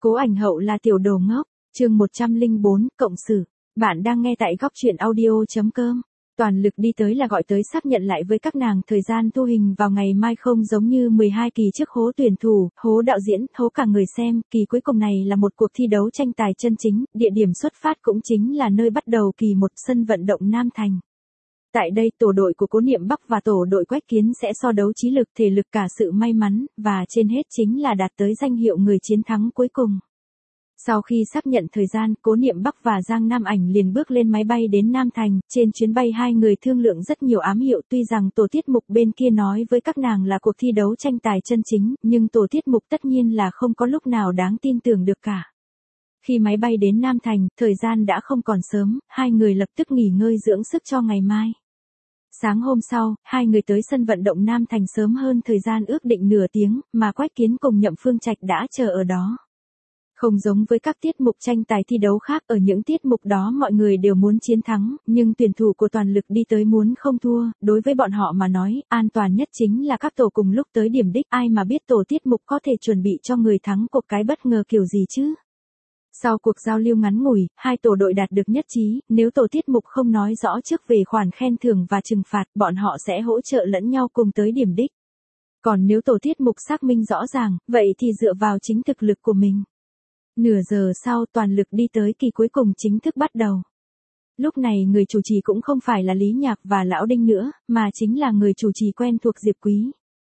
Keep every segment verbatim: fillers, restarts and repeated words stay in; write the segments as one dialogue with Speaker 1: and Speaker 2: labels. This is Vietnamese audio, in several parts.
Speaker 1: Cố ảnh hậu là tiểu đồ ngốc, chương một trăm lẻ bốn, cộng sự. Bạn đang nghe tại góc truyện audio.com. Toàn lực đi tới là gọi tới xác nhận lại với các nàng thời gian thu hình vào ngày mai không giống như mười hai kỳ trước hố tuyển thủ, hố đạo diễn, hố cả người xem, kỳ cuối cùng này là một cuộc thi đấu tranh tài chân chính, địa điểm xuất phát cũng chính là nơi bắt đầu kỳ một sân vận động Nam Thành. Tại đây tổ đội của Cố Niệm Bắc và tổ đội Quách Kiến sẽ so đấu trí lực thể lực cả sự may mắn, và trên hết chính là đạt tới danh hiệu người chiến thắng cuối cùng. Sau khi xác nhận thời gian, Cố Niệm Bắc và Giang Nam Ảnh liền bước lên máy bay đến Nam Thành, trên chuyến bay hai người thương lượng rất nhiều ám hiệu tuy rằng tổ tiết mục bên kia nói với các nàng là cuộc thi đấu tranh tài chân chính, nhưng tổ tiết mục tất nhiên là không có lúc nào đáng tin tưởng được cả. Khi máy bay đến Nam Thành, thời gian đã không còn sớm, hai người lập tức nghỉ ngơi dưỡng sức cho ngày mai. Sáng hôm sau, hai người tới sân vận động Nam Thành sớm hơn thời gian ước định nửa tiếng, mà Quách Kiến cùng Nhậm Phương Trạch đã chờ ở đó. Không giống với các tiết mục tranh tài thi đấu khác, ở những tiết mục đó mọi người đều muốn chiến thắng, nhưng tuyển thủ của toàn lực đi tới muốn không thua, đối với bọn họ mà nói, an toàn nhất chính là các tổ cùng lúc tới điểm đích, ai mà biết tổ tiết mục có thể chuẩn bị cho người thắng cuộc cái bất ngờ kiểu gì chứ. Sau cuộc giao lưu ngắn ngủi, hai tổ đội đạt được nhất trí, nếu tổ tiết mục không nói rõ trước về khoản khen thưởng và trừng phạt, bọn họ sẽ hỗ trợ lẫn nhau cùng tới điểm đích. Còn nếu tổ tiết mục xác minh rõ ràng, vậy thì dựa vào chính thực lực của mình. Nửa giờ sau, toàn lực đi tới kỳ cuối cùng chính thức bắt đầu. Lúc này người chủ trì cũng không phải là Lý Nhạc và Lão Đinh nữa, mà chính là người chủ trì quen thuộc Diệp Quý.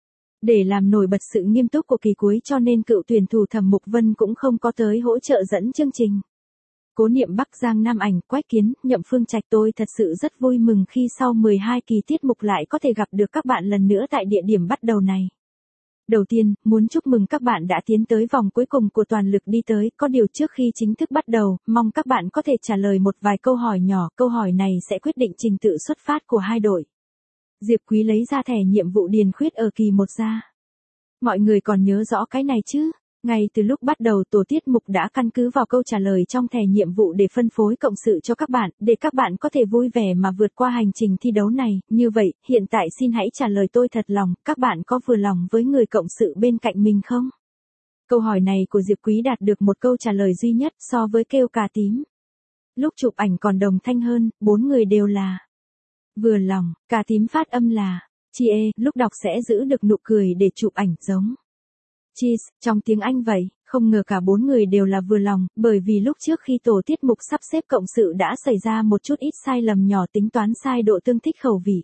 Speaker 1: Để làm nổi bật sự nghiêm túc của kỳ cuối cho nên cựu tuyển thủ Thẩm Mục Vân cũng không có tới hỗ trợ dẫn chương trình. Cố Niệm Bắc, Giang Nam Ảnh, Quách Kiến, Nhậm Phương Trạch, tôi thật sự rất vui mừng khi sau mười hai kỳ tiết mục lại có thể gặp được các bạn lần nữa tại địa điểm bắt đầu này. Đầu tiên, muốn chúc mừng các bạn đã tiến tới vòng cuối cùng của toàn lực đi tới, có điều trước khi chính thức bắt đầu, mong các bạn có thể trả lời một vài câu hỏi nhỏ, câu hỏi này sẽ quyết định trình tự xuất phát của hai đội. Diệp Quý lấy ra thẻ nhiệm vụ điền khuyết ở kỳ một ra. Mọi người còn nhớ rõ cái này chứ? Ngay từ lúc bắt đầu tổ tiết mục đã căn cứ vào câu trả lời trong thẻ nhiệm vụ để phân phối cộng sự cho các bạn, để các bạn có thể vui vẻ mà vượt qua hành trình thi đấu này. Như vậy, hiện tại xin hãy trả lời tôi thật lòng, các bạn có vừa lòng với người cộng sự bên cạnh mình không? Câu hỏi này của Diệp Quý đạt được một câu trả lời duy nhất so với kêu cà tím. Lúc chụp ảnh còn đồng thanh hơn, bốn người đều là vừa lòng, cà tím phát âm là chị ê, lúc đọc sẽ giữ được nụ cười để chụp ảnh giống cheese, trong tiếng Anh vậy, không ngờ cả bốn người đều là vừa lòng, bởi vì lúc trước khi tổ tiết mục sắp xếp cộng sự đã xảy ra một chút ít sai lầm nhỏ tính toán sai độ tương thích khẩu vị.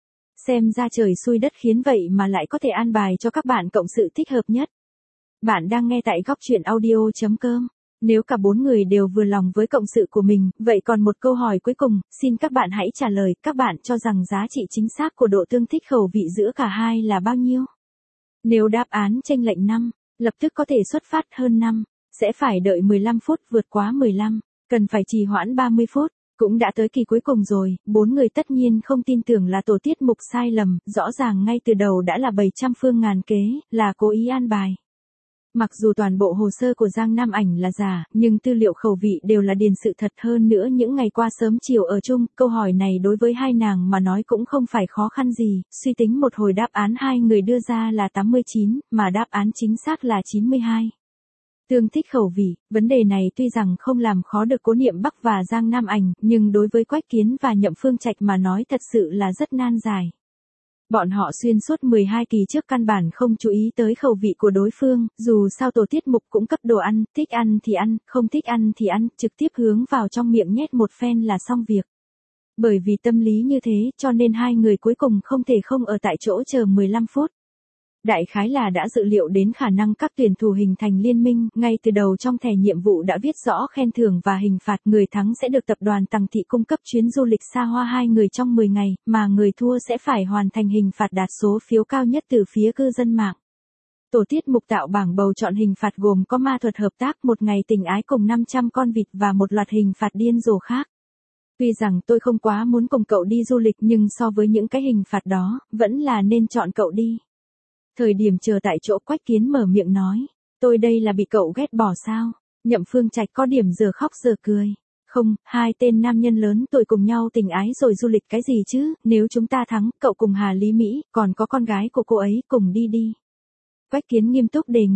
Speaker 1: Xem ra trời xui đất khiến vậy mà lại có thể an bài cho các bạn cộng sự thích hợp nhất. Bạn đang nghe tại góc truyện audio.com. Nếu cả bốn người đều vừa lòng với cộng sự của mình, vậy còn một câu hỏi cuối cùng, xin các bạn hãy trả lời, các bạn cho rằng giá trị chính xác của độ tương thích khẩu vị giữa cả hai là bao nhiêu? Nếu đáp án chênh lệch năm, lập tức có thể xuất phát hơn năm, sẽ phải đợi mười lăm phút, vượt quá mười lăm, cần phải trì hoãn ba mươi phút, cũng đã tới kỳ cuối cùng rồi, bốn người tất nhiên không tin tưởng là tổ tiết mục sai lầm, rõ ràng ngay từ đầu đã là bảy trăm phương ngàn kế, là cố ý an bài. Mặc dù toàn bộ hồ sơ của Giang Nam Ảnh là giả, nhưng tư liệu khẩu vị đều là điền sự thật, hơn nữa những ngày qua sớm chiều ở chung, câu hỏi này đối với hai nàng mà nói cũng không phải khó khăn gì, suy tính một hồi đáp án hai người đưa ra là tám mươi chín, mà đáp án chính xác là chín mươi hai. Tương thích khẩu vị, vấn đề này tuy rằng không làm khó được Cố Niệm Bắc và Giang Nam Ảnh, nhưng đối với Quách Kiến và Nhậm Phương Trạch mà nói thật sự là rất nan giải. Bọn họ xuyên suốt mười hai kỳ trước căn bản không chú ý tới khẩu vị của đối phương, dù sao tổ tiết mục cũng cấp đồ ăn, thích ăn thì ăn, không thích ăn thì ăn, trực tiếp hướng vào trong miệng nhét một phen là xong việc. Bởi vì tâm lý như thế, cho nên hai người cuối cùng không thể không ở tại chỗ chờ mười lăm phút. Đại khái là đã dự liệu đến khả năng các tuyển thủ hình thành liên minh, ngay từ đầu trong thẻ nhiệm vụ đã viết rõ khen thưởng và hình phạt, người thắng sẽ được tập đoàn Tằng Thị cung cấp chuyến du lịch xa hoa hai người trong mười ngày, mà người thua sẽ phải hoàn thành hình phạt đạt số phiếu cao nhất từ phía cư dân mạng. Tổ tiết mục tạo bảng bầu chọn hình phạt gồm có ma thuật hợp tác, một ngày tình ái cùng năm trăm con vịt và một loạt hình phạt điên rồ khác. Tuy rằng tôi không quá muốn cùng cậu đi du lịch nhưng so với những cái hình phạt đó, vẫn là nên chọn cậu đi. Thời điểm chờ tại chỗ Quách Kiến mở miệng nói, tôi đây là bị cậu ghét bỏ sao? Nhậm Phương Trạch có điểm giờ khóc giờ cười. Không, hai tên nam nhân lớn tuổi cùng nhau tình ái rồi du lịch cái gì chứ, nếu chúng ta thắng, cậu cùng Hà Lý Mỹ, còn có con gái của cô ấy, cùng đi đi. Quách Kiến nghiêm túc đề nghị,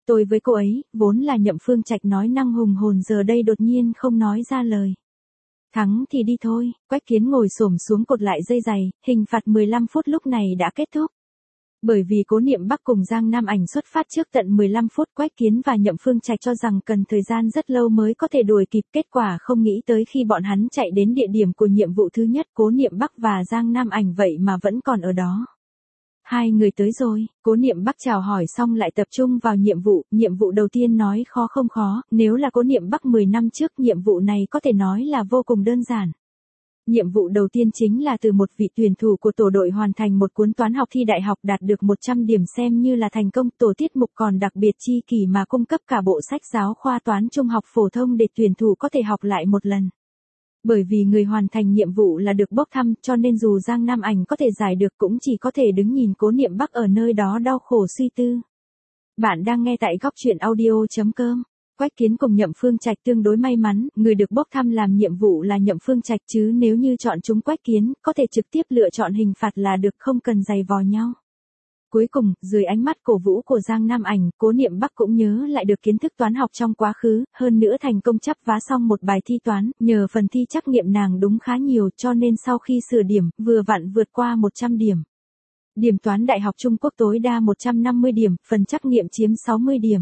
Speaker 1: Tôi với cô ấy, vốn là Nhậm Phương Trạch nói năng hùng hồn giờ đây đột nhiên không nói ra lời. Thắng thì đi thôi, Quách Kiến ngồi xổm xuống cột lại dây giày, hình phạt mười lăm phút lúc này đã kết thúc. Bởi vì Cố Niệm Bắc cùng Giang Nam Ảnh xuất phát trước tận mười lăm phút, Quách Kiến và Nhậm Phương Trạch cho rằng cần thời gian rất lâu mới có thể đuổi kịp, kết quả không nghĩ tới khi bọn hắn chạy đến địa điểm của nhiệm vụ thứ nhất, Cố Niệm Bắc và Giang Nam Ảnh vậy mà vẫn còn ở đó. Hai người tới rồi, Cố Niệm Bắc chào hỏi xong lại tập trung vào nhiệm vụ, nhiệm vụ đầu tiên nói khó không khó, nếu là Cố Niệm Bắc mười năm trước nhiệm vụ này có thể nói là vô cùng đơn giản. Nhiệm vụ đầu tiên chính là từ một vị tuyển thủ của tổ đội hoàn thành một cuốn toán học thi đại học đạt được một trăm điểm xem như là thành công. Tổ tiết mục còn đặc biệt chi kỷ mà cung cấp cả bộ sách giáo khoa toán trung học phổ thông để tuyển thủ có thể học lại một lần. Bởi vì người hoàn thành nhiệm vụ là được bốc thăm cho nên dù Giang Nam Ảnh có thể giải được cũng chỉ có thể đứng nhìn Cố Niệm Bắc ở nơi đó đau khổ suy tư. Bạn đang nghe tại góc truyện audio chấm com. Quách Kiến cùng Nhậm Phương Trạch tương đối may mắn, người được bốc thăm làm nhiệm vụ là Nhậm Phương Trạch chứ nếu như chọn chúng Quách Kiến, có thể trực tiếp lựa chọn hình phạt là được không cần giày vò nhau. Cuối cùng, dưới ánh mắt cổ vũ của Giang Nam Ảnh, Cố Niệm Bắc cũng nhớ lại được kiến thức toán học trong quá khứ, hơn nữa thành công chắp vá xong một bài thi toán, nhờ phần thi trắc nghiệm nàng đúng khá nhiều cho nên sau khi sửa điểm, vừa vặn vượt qua một trăm điểm. Điểm toán Đại học Trung Quốc tối đa một trăm năm mươi điểm, phần trắc nghiệm chiếm sáu mươi điểm.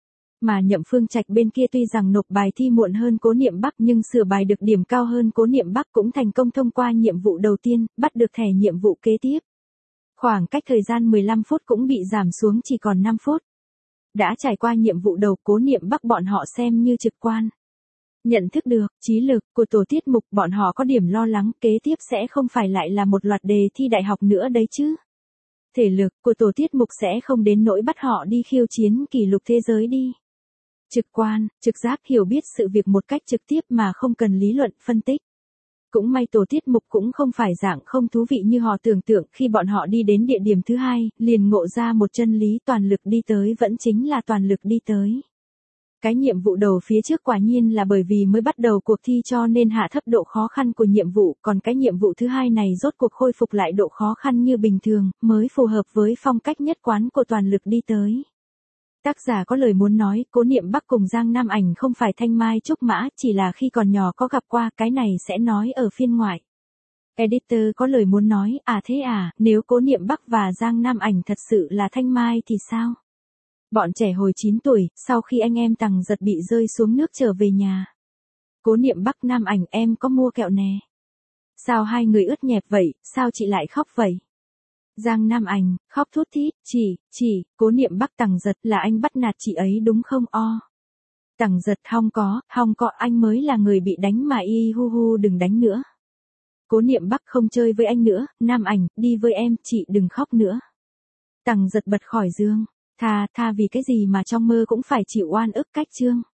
Speaker 1: Mà Nhậm Phương Trạch bên kia tuy rằng nộp bài thi muộn hơn Cố Niệm Bắc nhưng sửa bài được điểm cao hơn Cố Niệm Bắc cũng thành công thông qua nhiệm vụ đầu tiên, bắt được thẻ nhiệm vụ kế tiếp. Khoảng cách thời gian mười lăm phút cũng bị giảm xuống chỉ còn năm phút. Đã trải qua nhiệm vụ đầu, Cố Niệm Bắc bọn họ xem như trực quan. Nhận thức được trí lực của tổ tiết mục, bọn họ có điểm lo lắng kế tiếp sẽ không phải lại là một loạt đề thi đại học nữa đấy chứ. Thể lực của tổ tiết mục sẽ không đến nỗi bắt họ đi khiêu chiến kỷ lục thế giới đi. Trực quan, trực giác hiểu biết sự việc một cách trực tiếp mà không cần lý luận phân tích. Cũng may tổ tiết mục cũng không phải dạng không thú vị như họ tưởng tượng, khi bọn họ đi đến địa điểm thứ hai, liền ngộ ra một chân lý, toàn lực đi tới vẫn chính là toàn lực đi tới. Cái nhiệm vụ đầu phía trước quả nhiên là bởi vì mới bắt đầu cuộc thi cho nên hạ thấp độ khó khăn của nhiệm vụ, còn cái nhiệm vụ thứ hai này rốt cuộc khôi phục lại độ khó khăn như bình thường, mới phù hợp với phong cách nhất quán của toàn lực đi tới. Tác giả có lời muốn nói, Cố Niệm Bắc cùng Giang Nam Ảnh không phải thanh mai trúc mã, chỉ là khi còn nhỏ có gặp qua, cái này sẽ nói ở phiên ngoại. Editor có lời muốn nói, à thế à, nếu Cố Niệm Bắc và Giang Nam Ảnh thật sự là thanh mai thì sao? Bọn trẻ hồi chín tuổi, sau khi anh em Tằng Giật bị rơi xuống nước trở về nhà. Cố Niệm Bắc Nam Ảnh em có mua kẹo nè. Sao hai người ướt nhẹp vậy, sao chị lại khóc vậy? Giang Nam Ảnh, khóc thút thít, chỉ, chỉ, Cố Niệm Bắc Tằng Giật là anh bắt nạt chị ấy đúng không o? Tằng Giật hong có, hong có anh mới là người bị đánh mà y hu hu đừng đánh nữa. Cố Niệm Bắc không chơi với anh nữa, Nam Ảnh, đi với em, chị đừng khóc nữa. Tằng Giật bật khỏi giường, tha, tha vì cái gì mà trong mơ cũng phải chịu oan ức cách chương.